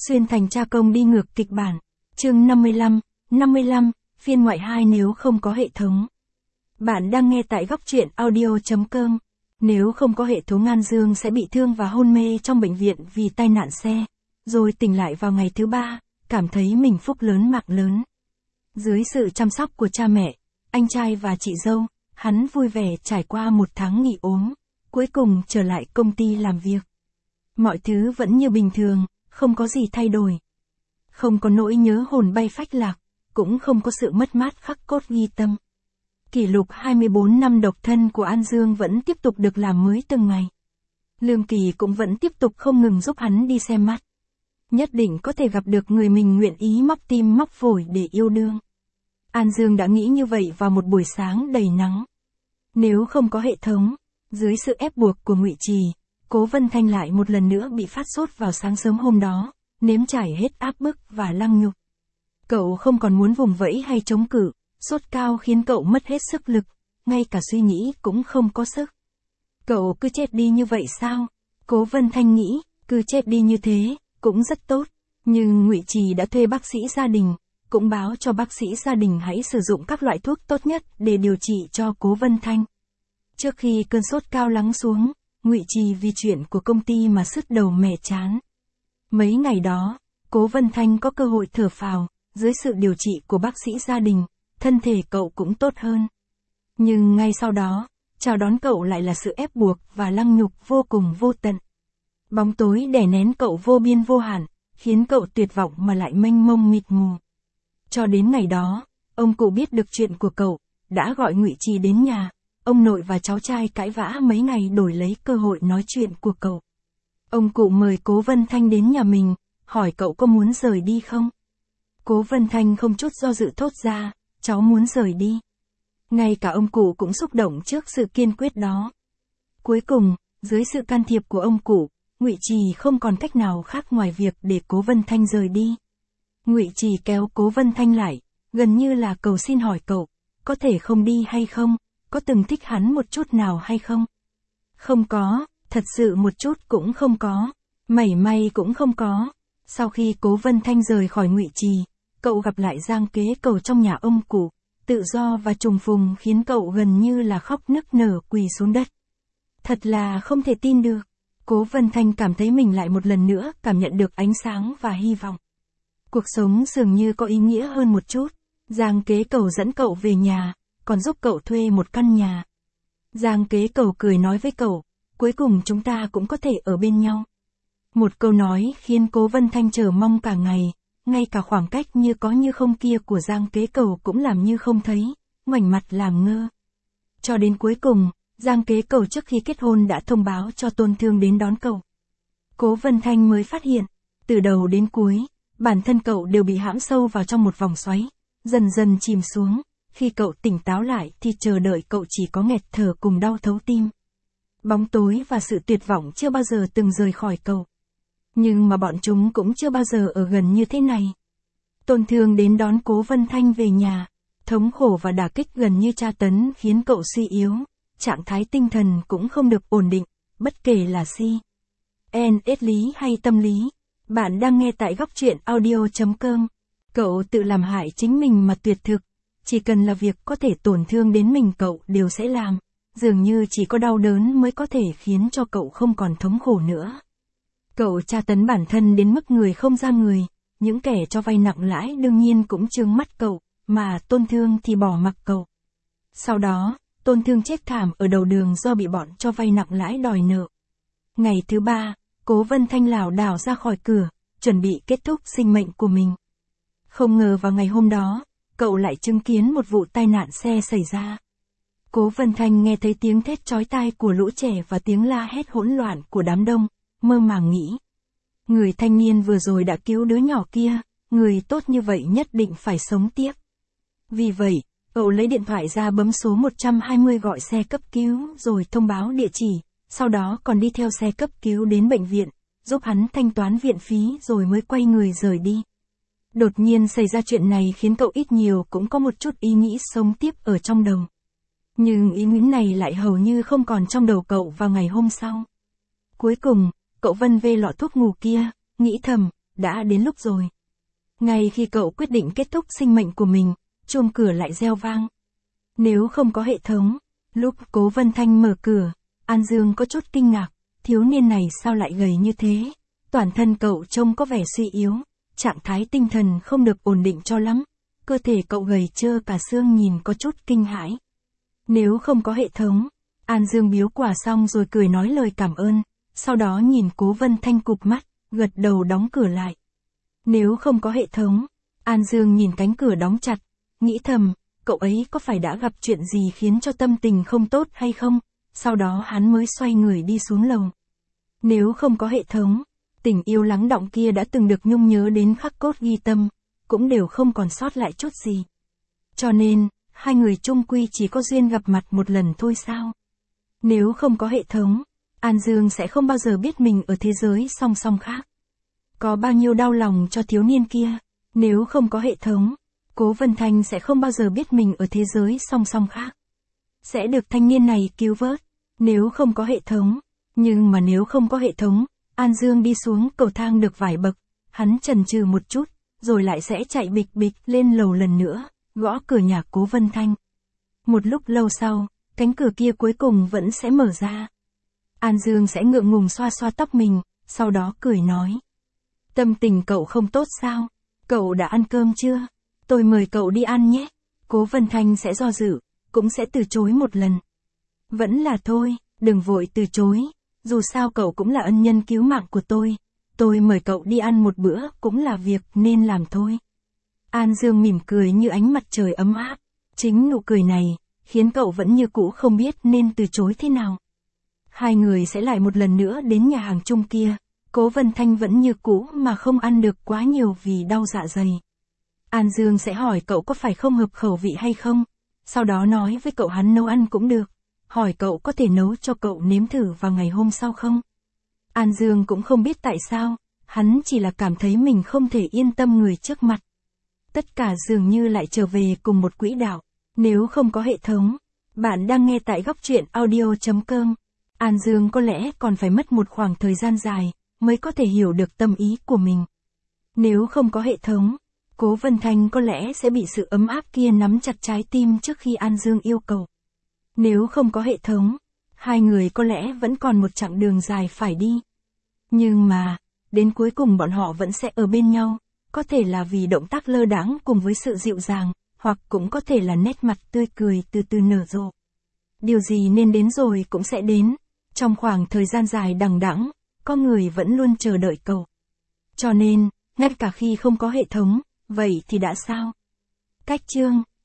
Xuyên thành cha công đi ngược kịch bản. Chương 55, phiên ngoại 2 nếu không có hệ thống. Bạn đang nghe tại góc truyện audio.com. Nếu không có hệ thống An Dương sẽ bị thương và hôn mê trong bệnh viện vì tai nạn xe. Rồi tỉnh lại vào ngày thứ 3, cảm thấy mình phúc lớn mạng lớn. Dưới sự chăm sóc của cha mẹ, anh trai và chị dâu, hắn vui vẻ trải qua một tháng nghỉ ốm. Cuối cùng trở lại công ty làm việc. Mọi thứ vẫn như bình thường, không có gì thay đổi. Không có nỗi nhớ hồn bay phách lạc, cũng không có sự mất mát khắc cốt ghi tâm. Kỷ lục 24 năm độc thân của An Dương vẫn tiếp tục được làm mới từng ngày. Lương Kỳ cũng vẫn tiếp tục không ngừng giúp hắn đi xem mắt. Nhất định có thể gặp được người mình nguyện ý móc tim móc phổi để yêu đương. An Dương đã nghĩ như vậy vào một buổi sáng đầy nắng. Nếu không có hệ thống, dưới sự ép buộc của Ngụy Trì, Cố Vân Thanh lại một lần nữa bị phát sốt vào sáng sớm hôm đó, nếm trải hết áp bức và lăng nhục. Cậu không còn muốn vùng vẫy hay chống cự, sốt cao khiến cậu mất hết sức lực, ngay cả suy nghĩ cũng không có sức. Cậu cứ chết đi như vậy sao? Cố Vân Thanh nghĩ, cứ chết đi như thế, cũng rất tốt. Nhưng Ngụy Trì đã thuê bác sĩ gia đình, cũng báo cho bác sĩ gia đình hãy sử dụng các loại thuốc tốt nhất để điều trị cho Cố Vân Thanh. Trước khi cơn sốt cao lắng xuống, Ngụy Trì vì chuyện của công ty mà sứt đầu mẻ trán. Mấy ngày đó, Cố Vân Thanh có cơ hội thở phào, dưới sự điều trị của bác sĩ gia đình, thân thể cậu cũng tốt hơn. Nhưng ngay sau đó, chào đón cậu lại là sự ép buộc và lăng nhục vô cùng vô tận. Bóng tối đè nén cậu vô biên vô hạn, khiến cậu tuyệt vọng mà lại mênh mông mịt mù. Cho đến ngày đó, ông cụ biết được chuyện của cậu, đã gọi Ngụy Trì đến nhà. Ông nội và cháu trai cãi vã mấy ngày đổi lấy cơ hội nói chuyện của cậu. Ông cụ mời Cố Vân Thanh đến nhà mình, hỏi cậu có muốn rời đi không? Cố Vân Thanh không chút do dự thốt ra, cháu muốn rời đi. Ngay cả ông cụ cũng xúc động trước sự kiên quyết đó. Cuối cùng, dưới sự can thiệp của ông cụ, Ngụy Trì không còn cách nào khác ngoài việc để Cố Vân Thanh rời đi. Ngụy Trì kéo Cố Vân Thanh lại, gần như là cầu xin hỏi cậu, có thể không đi hay không? Có từng thích hắn một chút nào hay không? Không có, thật sự một chút cũng không có, mảy may cũng không có. Sau khi Cố Vân Thanh rời khỏi Ngụy Trì, cậu gặp lại Giang Kế Cầu trong nhà ông cụ, tự do và trùng phùng khiến cậu gần như là khóc nức nở quỳ xuống đất. Thật là không thể tin được, Cố Vân Thanh cảm thấy mình lại một lần nữa cảm nhận được ánh sáng và hy vọng. Cuộc sống dường như có ý nghĩa hơn một chút. Giang Kế Cầu dẫn cậu về nhà, còn giúp cậu thuê một căn nhà. Giang Kế Cầu cười nói với cậu, cuối cùng chúng ta cũng có thể ở bên nhau. Một câu nói khiến Cố Vân Thanh chờ mong cả ngày, ngay cả khoảng cách như có như không kia của Giang Kế Cầu cũng làm như không thấy, ngoảnh mặt làm ngơ. Cho đến cuối cùng, Giang Kế Cầu trước khi kết hôn đã thông báo cho Tôn Thương đến đón cậu. Cố Vân Thanh mới phát hiện, từ đầu đến cuối, bản thân cậu đều bị hãm sâu vào trong một vòng xoáy, dần dần chìm xuống. Khi cậu tỉnh táo lại thì chờ đợi cậu chỉ có nghẹt thở cùng đau thấu tim. Bóng tối và sự tuyệt vọng chưa bao giờ từng rời khỏi cậu. Nhưng mà bọn chúng cũng chưa bao giờ ở gần như thế này. Tôn Thương đến đón Cố Vân Thanh về nhà. Thống khổ và đả kích gần như tra tấn khiến cậu suy yếu. Trạng thái tinh thần cũng không được ổn định, bất kể là CNS lý hay tâm lý. Bạn đang nghe tại góc truyện audio.com. Cậu tự làm hại chính mình mà tuyệt thực. Chỉ cần là việc có thể tổn thương đến mình cậu đều sẽ làm, dường như chỉ có đau đớn mới có thể khiến cho cậu không còn thống khổ nữa. Cậu tra tấn bản thân đến mức người không ra người, những kẻ cho vay nặng lãi đương nhiên cũng trừng mắt cậu, mà Tôn Thương thì bỏ mặc cậu. Sau đó, Tôn Thương chết thảm ở đầu đường do bị bọn cho vay nặng lãi đòi nợ. Ngày thứ 3, Cố Vân Thanh lảo đảo ra khỏi cửa, chuẩn bị kết thúc sinh mệnh của mình. Không ngờ vào ngày hôm đó, cậu lại chứng kiến một vụ tai nạn xe xảy ra. Cố Vân Thanh nghe thấy tiếng thét chói tai của lũ trẻ và tiếng la hét hỗn loạn của đám đông, mơ màng nghĩ. Người thanh niên vừa rồi đã cứu đứa nhỏ kia, người tốt như vậy nhất định phải sống tiếp. Vì vậy, cậu lấy điện thoại ra bấm số 120 gọi xe cấp cứu rồi thông báo địa chỉ, sau đó còn đi theo xe cấp cứu đến bệnh viện, giúp hắn thanh toán viện phí rồi mới quay người rời đi. Đột nhiên xảy ra chuyện này khiến cậu ít nhiều cũng có một chút ý nghĩ sống tiếp ở trong đầu. Nhưng ý nghĩ này lại hầu như không còn trong đầu cậu vào ngày hôm sau. Cuối cùng, cậu vân vê lọ thuốc ngủ kia, nghĩ thầm, đã đến lúc rồi. Ngay khi cậu quyết định kết thúc sinh mệnh của mình, chuông cửa lại reo vang. Nếu không có hệ thống, lúc Cố Vân Thanh mở cửa, An Dương có chút kinh ngạc, thiếu niên này sao lại gầy như thế? Toàn thân cậu trông có vẻ suy yếu, trạng thái tinh thần không được ổn định cho lắm, cơ thể cậu gầy trơ cả xương nhìn có chút kinh hãi. Nếu không có hệ thống, An Dương biếu quả xong rồi cười nói lời cảm ơn, sau đó nhìn Cố Vân Thanh cụp mắt, gật đầu đóng cửa lại. Nếu không có hệ thống, An Dương nhìn cánh cửa đóng chặt, nghĩ thầm, cậu ấy có phải đã gặp chuyện gì khiến cho tâm tình không tốt hay không? Sau đó hắn mới xoay người đi xuống lầu. Nếu không có hệ thống, tình yêu lắng đọng kia đã từng được nhung nhớ đến khắc cốt ghi tâm, cũng đều không còn sót lại chút gì. Cho nên, hai người chung quy chỉ có duyên gặp mặt một lần thôi sao? Nếu không có hệ thống, An Dương sẽ không bao giờ biết mình ở thế giới song song khác. Có bao nhiêu đau lòng cho thiếu niên kia, nếu không có hệ thống, Cố Vân Thanh sẽ không bao giờ biết mình ở thế giới song song khác. Sẽ được thanh niên này cứu vớt, nếu không có hệ thống. Nhưng mà nếu không có hệ thống, An Dương đi xuống cầu thang được vài bậc, hắn chần chừ một chút, rồi lại sẽ chạy bịch bịch lên lầu lần nữa, gõ cửa nhà Cố Vân Thanh. Một lúc lâu sau, cánh cửa kia cuối cùng vẫn sẽ mở ra. An Dương sẽ ngượng ngùng xoa xoa tóc mình, sau đó cười nói. Tâm tình cậu không tốt sao? Cậu đã ăn cơm chưa? Tôi mời cậu đi ăn nhé. Cố Vân Thanh sẽ do dự, cũng sẽ từ chối một lần. Vẫn là thôi, đừng vội từ chối. Dù sao cậu cũng là ân nhân cứu mạng của tôi mời cậu đi ăn một bữa cũng là việc nên làm thôi. An Dương mỉm cười như ánh mặt trời ấm áp. Chính nụ cười này, khiến cậu vẫn như cũ không biết nên từ chối thế nào. Hai người sẽ lại một lần nữa đến nhà hàng chung kia. Cố Vân Thanh vẫn như cũ mà không ăn được quá nhiều vì đau dạ dày. An Dương sẽ hỏi cậu có phải không hợp khẩu vị hay không. Sau đó nói với cậu hắn nấu ăn cũng được. Hỏi cậu có thể nấu cho cậu nếm thử vào ngày hôm sau không? An Dương cũng không biết tại sao, hắn chỉ là cảm thấy mình không thể yên tâm người trước mặt. Tất cả dường như lại trở về cùng một quỹ đạo. Nếu không có hệ thống, bạn đang nghe tại góc truyện audio.com. An Dương có lẽ còn phải mất một khoảng thời gian dài, mới có thể hiểu được tâm ý của mình. Nếu không có hệ thống, Cố Vân Thanh có lẽ sẽ bị sự ấm áp kia nắm chặt trái tim trước khi An Dương yêu cầu. Nếu không có hệ thống, hai người có lẽ vẫn còn một chặng đường dài phải đi. Nhưng mà, đến cuối cùng bọn họ vẫn sẽ ở bên nhau, có thể là vì động tác lơ đãng cùng với sự dịu dàng, hoặc cũng có thể là nét mặt tươi cười từ từ nở rộ. Điều gì nên đến rồi cũng sẽ đến, trong khoảng thời gian dài đằng đẵng, con người vẫn luôn chờ đợi cậu. Cho nên, ngay cả khi không có hệ thống, vậy thì đã sao? Cách chương